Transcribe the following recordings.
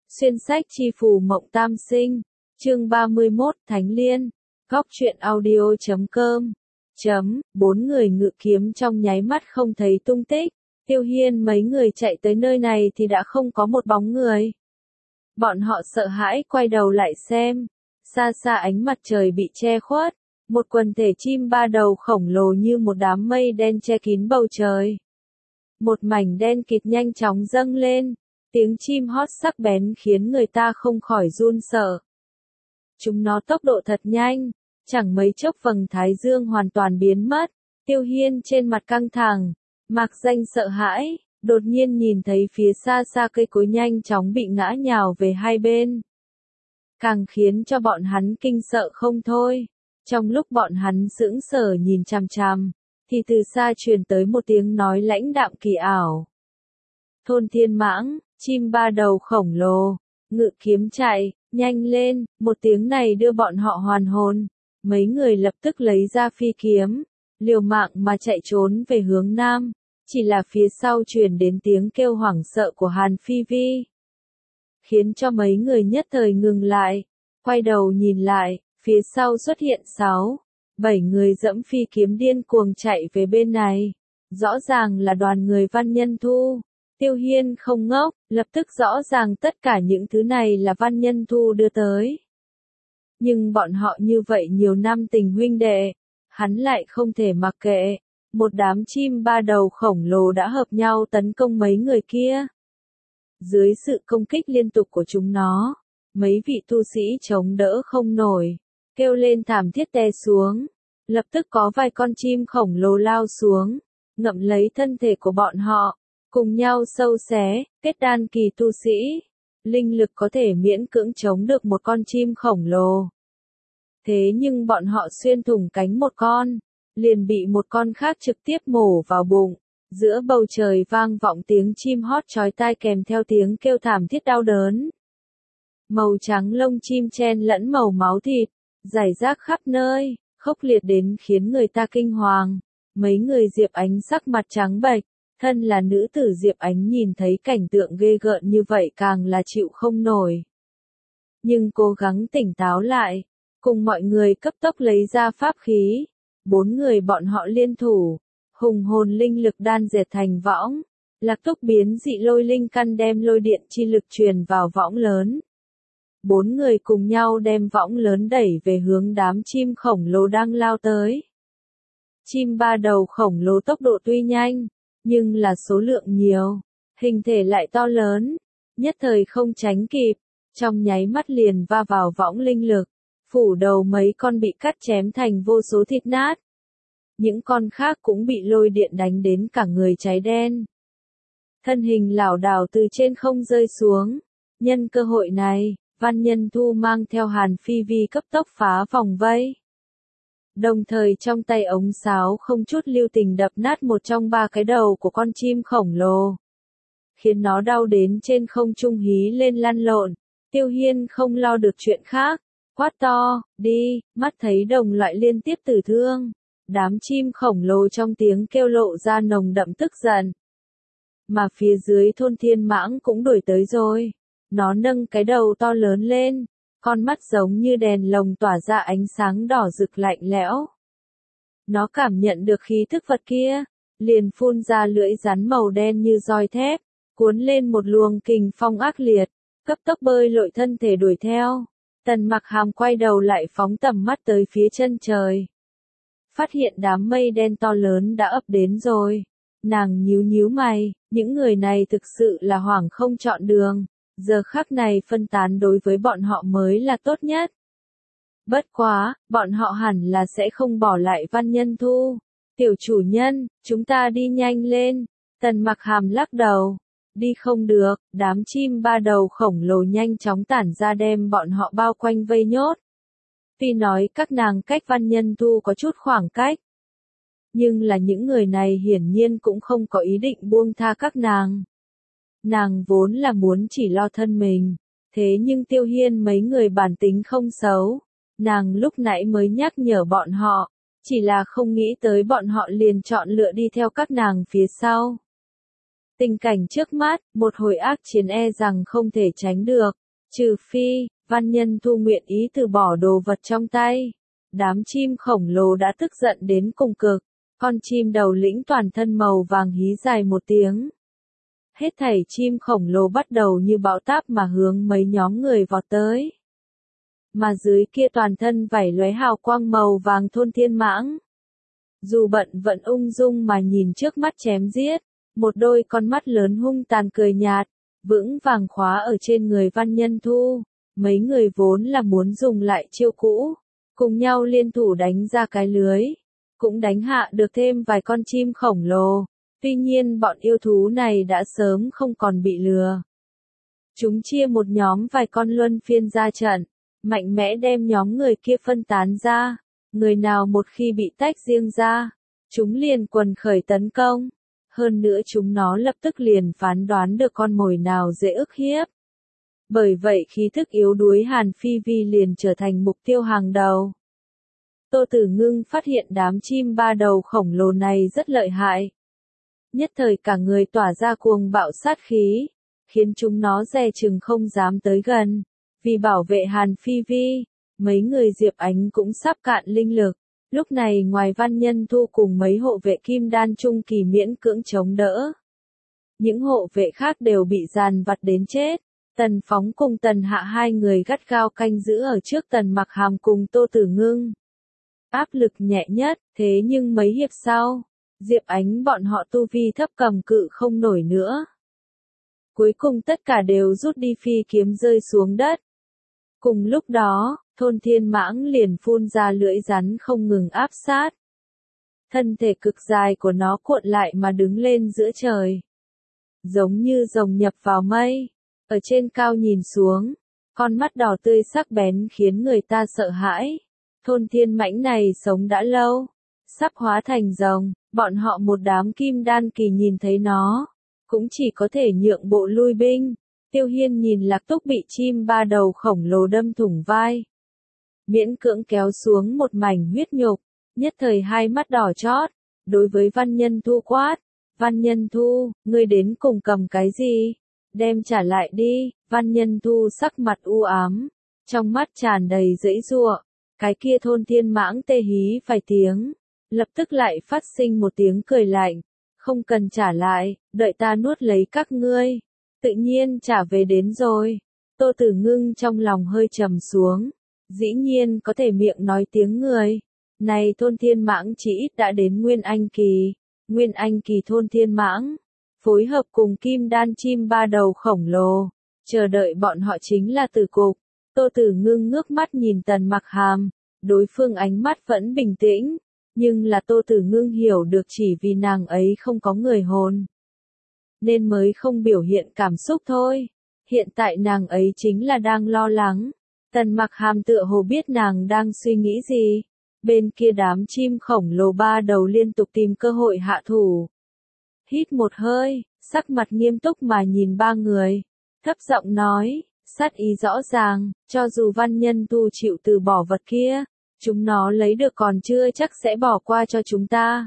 Xuyên sách chi phù mộng tam sinh, chương 31, Thánh Liên, góc truyện audio.com. Bốn người ngự kiếm trong nháy mắt không thấy tung tích, Tiêu Hiên mấy người chạy tới nơi này thì đã không có một bóng người. Bọn họ sợ hãi quay đầu lại xem, xa xa ánh mặt trời bị che khuất, một quần thể chim ba đầu khổng lồ như một đám mây đen che kín bầu trời. Một mảnh đen kịt nhanh chóng dâng lên, tiếng chim hót sắc bén khiến người ta không khỏi run sợ. Chúng nó tốc độ thật nhanh, chẳng mấy chốc vầng thái dương hoàn toàn biến mất, Tiêu Hiên trên mặt căng thẳng, mạc danh sợ hãi, đột nhiên nhìn thấy phía xa xa cây cối nhanh chóng bị ngã nhào về hai bên. Càng khiến cho bọn hắn kinh sợ không thôi, trong lúc bọn hắn sững sờ nhìn chằm chằm, thì từ xa truyền tới một tiếng nói lãnh đạm kỳ ảo. Thôn Thiên Mãng, chim ba đầu khổng lồ, ngự kiếm chạy, nhanh lên, một tiếng này đưa bọn họ hoàn hồn, mấy người lập tức lấy ra phi kiếm, liều mạng mà chạy trốn về hướng nam, chỉ là phía sau truyền đến tiếng kêu hoảng sợ của Hàn Phi Vi. Khiến cho mấy người nhất thời ngừng lại, quay đầu nhìn lại, phía sau xuất hiện 7 người dẫm phi kiếm điên cuồng chạy về bên này, rõ ràng là đoàn người Văn Nhân Thu. Tiêu Hiên không ngốc, lập tức rõ ràng tất cả những thứ này là Văn Nhân Thu đưa tới. Nhưng bọn họ như vậy nhiều năm tình huynh đệ, hắn lại không thể mặc kệ, một đám chim ba đầu khổng lồ đã hợp nhau tấn công mấy người kia. Dưới sự công kích liên tục của chúng nó, mấy vị tu sĩ chống đỡ không nổi, kêu lên thảm thiết té xuống, lập tức có vài con chim khổng lồ lao xuống, ngậm lấy thân thể của bọn họ. Cùng nhau sâu xé, kết đan kỳ tu sĩ, linh lực có thể miễn cưỡng chống được một con chim khổng lồ. Thế nhưng bọn họ xuyên thủng cánh một con, liền bị một con khác trực tiếp mổ vào bụng, giữa bầu trời vang vọng tiếng chim hót chói tai kèm theo tiếng kêu thảm thiết đau đớn. Màu trắng lông chim chen lẫn màu máu thịt, rải rác khắp nơi, khốc liệt đến khiến người ta kinh hoàng. Mấy người Diệp Ánh sắc mặt trắng bệch. Thân là nữ tử Diệp Ánh nhìn thấy cảnh tượng ghê gợn như vậy càng là chịu không nổi. Nhưng cố gắng tỉnh táo lại, cùng mọi người cấp tốc lấy ra pháp khí. 4 người bọn họ liên thủ, hùng hồn linh lực đan dệt thành võng, lạc túc biến dị lôi linh căn đem lôi điện chi lực truyền vào võng lớn. 4 người cùng nhau đem võng lớn đẩy về hướng đám chim khổng lồ đang lao tới. Chim ba đầu khổng lồ tốc độ tuy nhanh, nhưng là số lượng nhiều, hình thể lại to lớn, nhất thời không tránh kịp, trong nháy mắt liền va vào võng linh lực, phủ đầu mấy con bị cắt chém thành vô số thịt nát. Những con khác cũng bị lôi điện đánh đến cả người cháy đen. Thân hình lảo đảo từ trên không rơi xuống, nhân cơ hội này, Văn Nhân Thu mang theo Hàn Phi Vi cấp tốc phá vòng vây. Đồng thời trong tay ống sáo không chút lưu tình đập nát một trong 3 cái đầu của con chim khổng lồ. Khiến nó đau đến trên không trung hí lên lăn lộn. Tiêu Hiên không lo được chuyện khác. Quát to, đi, mắt thấy đồng loại liên tiếp tử thương. Đám chim khổng lồ trong tiếng kêu lộ ra nồng đậm tức giận. Mà phía dưới Thôn Thiên Mãng cũng đuổi tới rồi. Nó nâng cái đầu to lớn lên. Con mắt giống như đèn lồng tỏa ra ánh sáng đỏ rực lạnh lẽo. Nó cảm nhận được khí thức vật kia, liền phun ra lưỡi rắn màu đen như roi thép, cuốn lên một luồng kình phong ác liệt, cấp tốc bơi lội thân thể đuổi theo. Tần Mặc Hàm quay đầu lại phóng tầm mắt tới phía chân trời. Phát hiện đám mây đen to lớn đã ập đến rồi. Nàng nhíu nhíu mày, những người này thực sự là hoảng không chọn đường. Giờ khắc này phân tán đối với bọn họ mới là tốt nhất. Bất quá, bọn họ hẳn là sẽ không bỏ lại Văn Nhân Thu. Tiểu chủ nhân, chúng ta đi nhanh lên. Tần Mặc Hàm lắc đầu. Đi không được, đám chim ba đầu khổng lồ nhanh chóng tản ra đem bọn họ bao quanh vây nhốt. Tuy nói các nàng cách Văn Nhân Thu có chút khoảng cách. Nhưng là những người này hiển nhiên cũng không có ý định buông tha các nàng. Nàng vốn là muốn chỉ lo thân mình, thế nhưng Tiêu Hiên mấy người bản tính không xấu, nàng lúc nãy mới nhắc nhở bọn họ, chỉ là không nghĩ tới bọn họ liền chọn lựa đi theo các nàng phía sau. Tình cảnh trước mắt, một hồi ác chiến e rằng không thể tránh được, trừ phi, Văn Nhân Thu nguyện ý từ bỏ đồ vật trong tay. Đám chim khổng lồ đã tức giận đến cùng cực, con chim đầu lĩnh toàn thân màu vàng hí dài một tiếng. Hết thảy chim khổng lồ bắt đầu như bão táp mà hướng mấy nhóm người vọt tới. Mà dưới kia toàn thân vảy lóe hào quang màu vàng Thôn Thiên Mãng. Dù bận vẫn ung dung mà nhìn trước mắt chém giết, một đôi con mắt lớn hung tàn cười nhạt, vững vàng khóa ở trên người Văn Nhân Thu. Mấy người vốn là muốn dùng lại chiêu cũ, cùng nhau liên thủ đánh ra cái lưới, cũng đánh hạ được thêm vài con chim khổng lồ. Tuy nhiên bọn yêu thú này đã sớm không còn bị lừa. Chúng chia một nhóm vài con luân phiên ra trận, mạnh mẽ đem nhóm người kia phân tán ra. Người nào một khi bị tách riêng ra, chúng liền quần khởi tấn công. Hơn nữa chúng nó lập tức liền phán đoán được con mồi nào dễ ức hiếp. Bởi vậy khí thức yếu đuối Hàn Phi Vi liền trở thành mục tiêu hàng đầu. Tô Tử Ngưng phát hiện đám chim ba đầu khổng lồ này rất lợi hại. Nhất thời cả người tỏa ra cuồng bạo sát khí, khiến chúng nó dè chừng không dám tới gần. Vì bảo vệ Hàn Phi Vi, mấy người Diệp Ánh cũng sắp cạn linh lực. Lúc này ngoài Văn Nhân Thu cùng mấy hộ vệ kim đan trung kỳ miễn cưỡng chống đỡ. Những hộ vệ khác đều bị dàn vặt đến chết. Tần Phóng cùng Tần Hạ hai người gắt gao canh giữ ở trước Tần Mặc Hàm cùng Tô Tử Ngưng. Áp lực nhẹ nhất, thế nhưng mấy hiệp sau, Diệp Ánh bọn họ tu vi thấp cầm cự không nổi nữa. Cuối cùng tất cả đều rút đi phi kiếm rơi xuống đất. Cùng lúc đó, Thôn Thiên Mãng liền phun ra lưỡi rắn không ngừng áp sát. Thân thể cực dài của nó cuộn lại mà đứng lên giữa trời. Giống như rồng nhập vào mây. Ở trên cao nhìn xuống, con mắt đỏ tươi sắc bén khiến người ta sợ hãi. Thôn Thiên Mãnh này sống đã lâu, sắp hóa thành rồng, bọn họ một đám kim đan kỳ nhìn thấy nó, cũng chỉ có thể nhượng bộ lui binh. Tiêu Hiên nhìn Lạc Túc bị chim ba đầu khổng lồ đâm thủng vai, miễn cưỡng kéo xuống một mảnh huyết nhục, nhất thời hai mắt đỏ chót, đối với Văn Nhân Thu quát, Văn Nhân Thu, ngươi đến cùng cầm cái gì? Đem trả lại đi. Văn Nhân Thu sắc mặt u ám, trong mắt tràn đầy giãy giụa. Cái kia Thôn Thiên Mãng tê hí vài tiếng, lập tức lại phát sinh một tiếng cười lạnh, không cần trả lại, đợi ta nuốt lấy các ngươi, tự nhiên trả về đến rồi. Tô Tử Ngưng trong lòng hơi trầm xuống, dĩ nhiên có thể miệng nói tiếng người. Này Thôn Thiên Mãng chỉ ít đã đến Nguyên Anh kỳ Thôn Thiên Mãng, phối hợp cùng kim đan chim ba đầu khổng lồ, chờ đợi bọn họ chính là tử cục. Tô Tử Ngưng ngước mắt nhìn Tần Mặc Hàm, đối phương ánh mắt vẫn bình tĩnh, nhưng là Tô Tử Ngưng hiểu được chỉ vì nàng ấy không có người hồn, nên mới không biểu hiện cảm xúc thôi. Hiện tại nàng ấy chính là đang lo lắng. Tần Mặc Hàm tựa hồ biết nàng đang suy nghĩ gì. Bên kia đám chim khổng lồ ba đầu liên tục tìm cơ hội hạ thủ. Hít một hơi, sắc mặt nghiêm túc mà nhìn ba người, thấp giọng nói, sát ý rõ ràng, cho dù Văn Nhân Thu chịu từ bỏ vật kia, chúng nó lấy được còn chưa chắc sẽ bỏ qua cho chúng ta.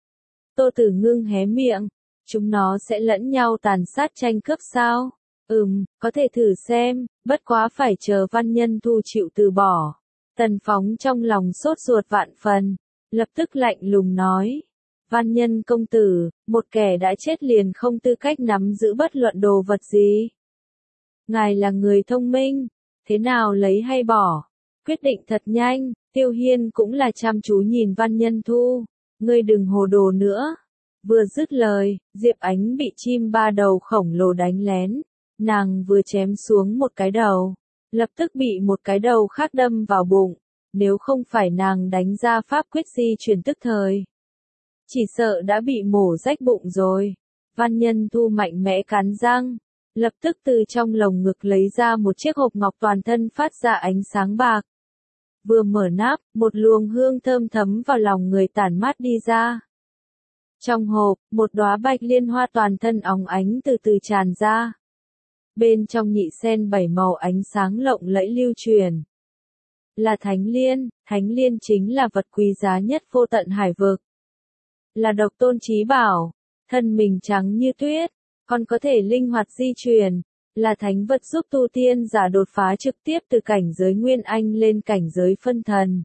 Tô Tử Ngưng hé miệng, chúng nó sẽ lẫn nhau tàn sát tranh cướp sao? Có thể thử xem, bất quá phải chờ Văn Nhân Thu chịu từ bỏ. Tần Phóng trong lòng sốt ruột vạn phần, lập tức lạnh lùng nói. Văn Nhân công tử, một kẻ đã chết liền không tư cách nắm giữ bất luận đồ vật gì. Ngài là người thông minh, thế nào lấy hay bỏ? Quyết định thật nhanh. Tiêu Hiên cũng là chăm chú nhìn Văn Nhân Thu, ngươi đừng hồ đồ nữa. Vừa dứt lời, Diệp Ánh bị chim ba đầu khổng lồ đánh lén, nàng vừa chém xuống một cái đầu, lập tức bị một cái đầu khác đâm vào bụng, nếu không phải nàng đánh ra pháp quyết di chuyển tức thời, chỉ sợ đã bị mổ rách bụng rồi. Văn Nhân Thu mạnh mẽ cắn răng, lập tức từ trong lồng ngực lấy ra một chiếc hộp ngọc toàn thân phát ra ánh sáng bạc. Vừa mở nắp, một luồng hương thơm thấm vào lòng người tản mát đi ra. Trong hộp, một đóa bạch liên hoa toàn thân óng ánh từ từ tràn ra. Bên trong nhị sen bảy màu ánh sáng lộng lẫy lưu truyền. Là thánh liên chính là vật quý giá nhất vô tận hải vực. Là độc tôn chí bảo, thân mình trắng như tuyết, còn có thể linh hoạt di chuyển, là thánh vật giúp tu tiên giả đột phá trực tiếp từ cảnh giới Nguyên Anh lên cảnh giới phân thần.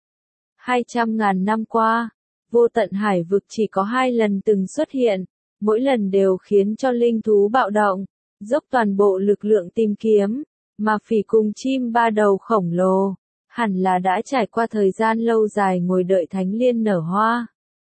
200.000 năm qua, vô tận hải vực chỉ có 2 lần từng xuất hiện, mỗi lần đều khiến cho linh thú bạo động, dốc toàn bộ lực lượng tìm kiếm, mà phỉ cùng chim ba đầu khổng lồ, hẳn là đã trải qua thời gian lâu dài ngồi đợi thánh liên nở hoa.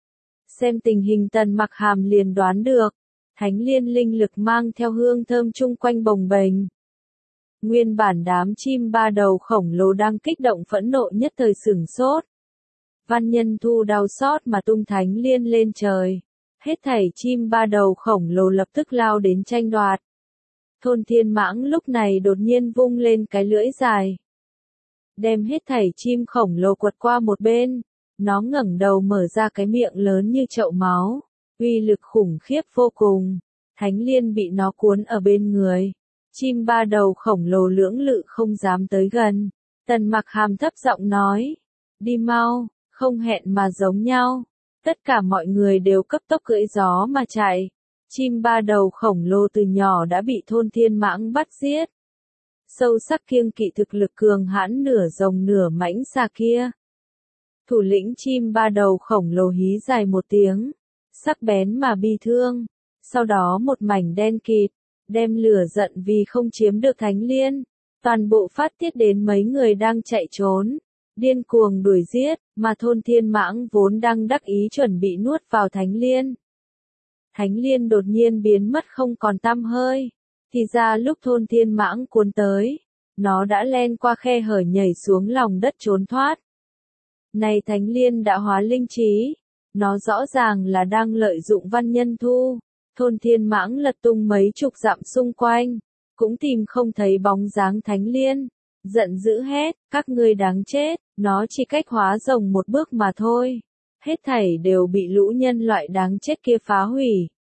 Xem tình hình Tần Mặc Hàm liền đoán được, thánh liên linh lực mang theo hương thơm chung quanh bồng bềnh. Nguyên bản đám chim ba đầu khổng lồ đang kích động phẫn nộ nhất thời sửng sốt. Văn Nhân Thu đau xót mà tung thánh liên lên trời. Hết thảy chim ba đầu khổng lồ lập tức lao đến tranh đoạt. Thôn Thiên Mãng lúc này đột nhiên vung lên cái lưỡi dài. Đem hết thảy chim khổng lồ quật qua một bên. Nó ngẩng đầu mở ra cái miệng lớn như chậu máu. Uy lực khủng khiếp vô cùng. Thánh liên bị nó cuốn ở bên người. Chim ba đầu khổng lồ lưỡng lự không dám tới gần. Tần Mặc Hàm thấp giọng nói. Đi mau, không hẹn mà giống nhau. Tất cả mọi người đều cấp tốc cưỡi gió mà chạy. Chim ba đầu khổng lồ từ nhỏ đã bị Thôn Thiên Mãng bắt giết. Sâu sắc kiêng kỵ thực lực cường hãn nửa rồng nửa mãnh xà kia. Thủ lĩnh chim ba đầu khổng lồ hí dài một tiếng, sắc bén mà bi thương. Sau đó một mảnh đen kịt, đem lửa giận vì không chiếm được thánh liên. Toàn bộ phát tiết đến mấy người đang chạy trốn. Điên cuồng đuổi giết, mà Thôn Thiên Mãng vốn đang đắc ý chuẩn bị nuốt vào thánh liên. Thánh liên đột nhiên biến mất không còn tăm hơi. Thì ra lúc Thôn Thiên Mãng cuốn tới, nó đã len qua khe hở nhảy xuống lòng đất trốn thoát. Này thánh liên đã hóa linh trí, nó rõ ràng là đang lợi dụng Văn Nhân Thu. Thôn Thiên Mãng lật tung mấy chục dặm xung quanh, cũng tìm không thấy bóng dáng thánh liên. Giận dữ hét, các ngươi đáng chết, nó chỉ cách hóa rồng một bước mà thôi. Hết thảy đều bị lũ nhân loại đáng chết kia phá hủy.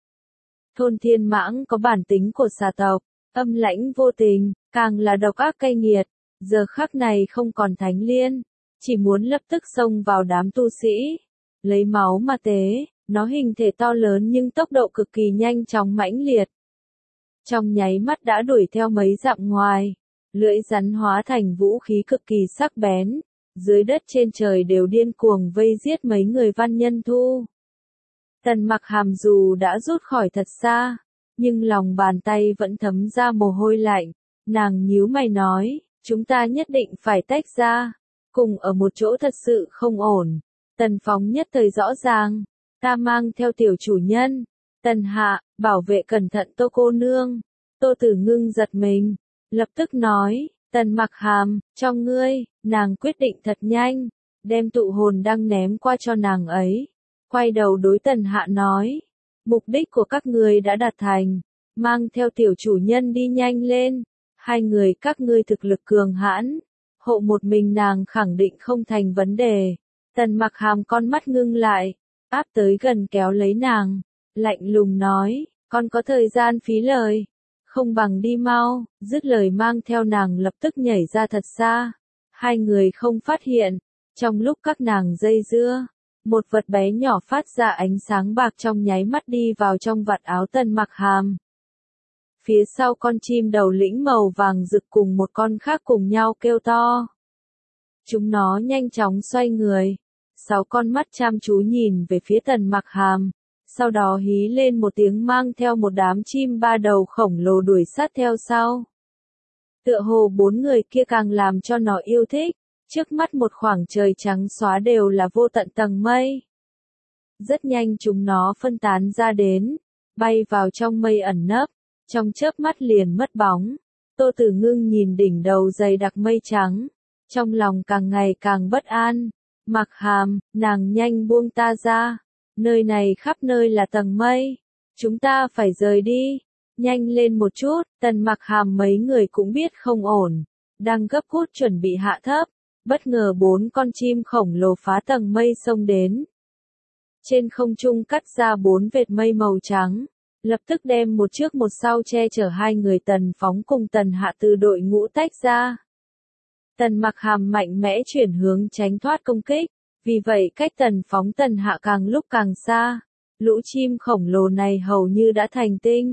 Thôn Thiên Mãng có bản tính của xà tộc, âm lãnh vô tình, càng là độc ác cay nghiệt. Giờ khắc này không còn thánh liên, chỉ muốn lập tức xông vào đám tu sĩ. Lấy máu mà tế, nó hình thể to lớn nhưng tốc độ cực kỳ nhanh chóng mãnh liệt. Trong nháy mắt đã đuổi theo mấy dặm ngoài. Lưỡi rắn hóa thành vũ khí cực kỳ sắc bén, dưới đất trên trời đều điên cuồng vây giết mấy người Văn Nhân Thu. Tần Mặc Hàm dù đã rút khỏi thật xa, nhưng lòng bàn tay vẫn thấm ra mồ hôi lạnh. Nàng nhíu mày nói, chúng ta nhất định phải tách ra, cùng ở một chỗ thật sự không ổn. Tần Phóng nhất thời rõ ràng, ta mang theo tiểu chủ nhân. Tần Hạ, bảo vệ cẩn thận Tô cô nương. Tô Tử Ngưng giật mình. Lập tức nói, Tần Mặc Hàm, cho ngươi. Nàng quyết định thật nhanh, đem tụ hồn đăng ném qua cho nàng ấy. Quay đầu đối Tần Hạ nói, mục đích của các ngươi đã đạt thành, mang theo tiểu chủ nhân đi nhanh lên. 2 người các ngươi thực lực cường hãn, hộ một mình nàng khẳng định không thành vấn đề. Tần Mặc Hàm con mắt ngưng lại, áp tới gần kéo lấy nàng, lạnh lùng nói, con có thời gian phí lời. Không bằng đi mau, dứt lời mang theo nàng lập tức nhảy ra thật xa. 2 người không phát hiện, trong lúc các nàng dây dưa, một vật bé nhỏ phát ra ánh sáng bạc trong nháy mắt đi vào trong vạt áo Tần Mặc Hàm. Phía sau con chim đầu lĩnh màu vàng rực cùng một con khác cùng nhau kêu to. Chúng nó nhanh chóng xoay người, 6 con mắt chăm chú nhìn về phía Tần Mặc Hàm. Sau đó hí lên một tiếng mang theo một đám chim ba đầu khổng lồ đuổi sát theo sau. Tựa hồ 4 người kia càng làm cho nó yêu thích, trước mắt một khoảng trời trắng xóa đều là vô tận tầng mây. Rất nhanh chúng nó phân tán ra đến, bay vào trong mây ẩn nấp, trong chớp mắt liền mất bóng. Tô Tử Ngưng nhìn đỉnh đầu dày đặc mây trắng, trong lòng càng ngày càng bất an. Mặc Hàm, nàng nhanh buông ta ra. Nơi này khắp nơi là tầng mây. Chúng ta phải rời đi. Nhanh lên một chút. Tần Mặc Hàm mấy người cũng biết không ổn. Đang gấp rút chuẩn bị hạ thấp. Bất ngờ 4 con chim khổng lồ phá tầng mây xông đến. Trên không trung cắt ra 4 vệt mây màu trắng. Lập tức đem một trước một sau che chở 2 người Tần Phóng cùng Tần Hạ từ đội ngũ tách ra. Tần Mặc Hàm mạnh mẽ chuyển hướng tránh thoát công kích. Vì vậy cách Tần Phóng Tần Hạ càng lúc càng xa. Lũ chim khổng lồ này hầu như đã thành tinh.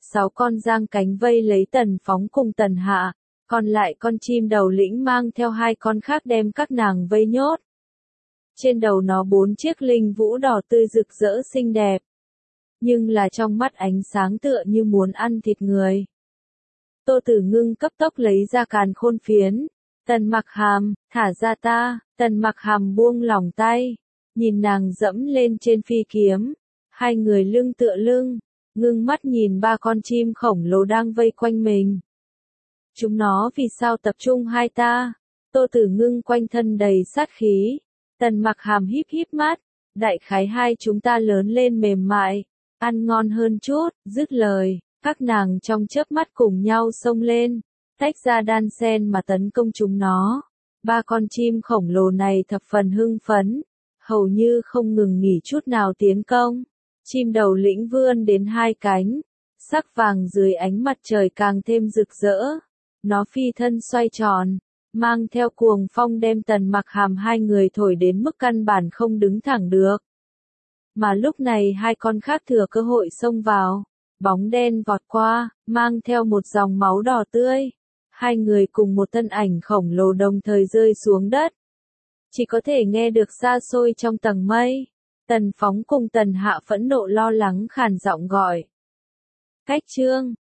6 con giang cánh vây lấy Tần Phóng cùng Tần Hạ, còn lại con chim đầu lĩnh mang theo 2 con khác đem các nàng vây nhốt. Trên đầu nó 4 chiếc linh vũ đỏ tươi rực rỡ xinh đẹp, nhưng là trong mắt ánh sáng tựa như muốn ăn thịt người. Tô Tử Ngưng cấp tốc lấy ra càn khôn phiến, Tần Mặc Hàm, thả ra ta, Tần Mặc Hàm buông lỏng tay, nhìn nàng dẫm lên trên phi kiếm, 2 người lưng tựa lưng, ngưng mắt nhìn 3 con chim khổng lồ đang vây quanh mình. Chúng nó vì sao tập trung hai ta? Tô Tử Ngưng quanh thân đầy sát khí, Tần Mặc Hàm híp híp mắt, đại khái hai chúng ta lớn lên mềm mại, ăn ngon hơn chút, dứt lời, các nàng trong chớp mắt cùng nhau xông lên, tách ra đan sen mà tấn công chúng nó. 3 con chim khổng lồ này thập phần hưng phấn, hầu như không ngừng nghỉ chút nào tiến công. Chim đầu lĩnh vươn đến 2 cánh, sắc vàng dưới ánh mặt trời càng thêm rực rỡ. Nó phi thân xoay tròn, mang theo cuồng phong đem Tần Mặc Hàm 2 người thổi đến mức căn bản không đứng thẳng được. Mà lúc này 2 con khác thừa cơ hội xông vào, bóng đen vọt qua, mang theo một dòng máu đỏ tươi. 2 người cùng một thân ảnh khổng lồ đồng thời rơi xuống đất. Chỉ có thể nghe được xa xôi trong tầng mây. Tần Phóng cùng Tần Hạ phẫn nộ lo lắng khàn giọng gọi. Cách chương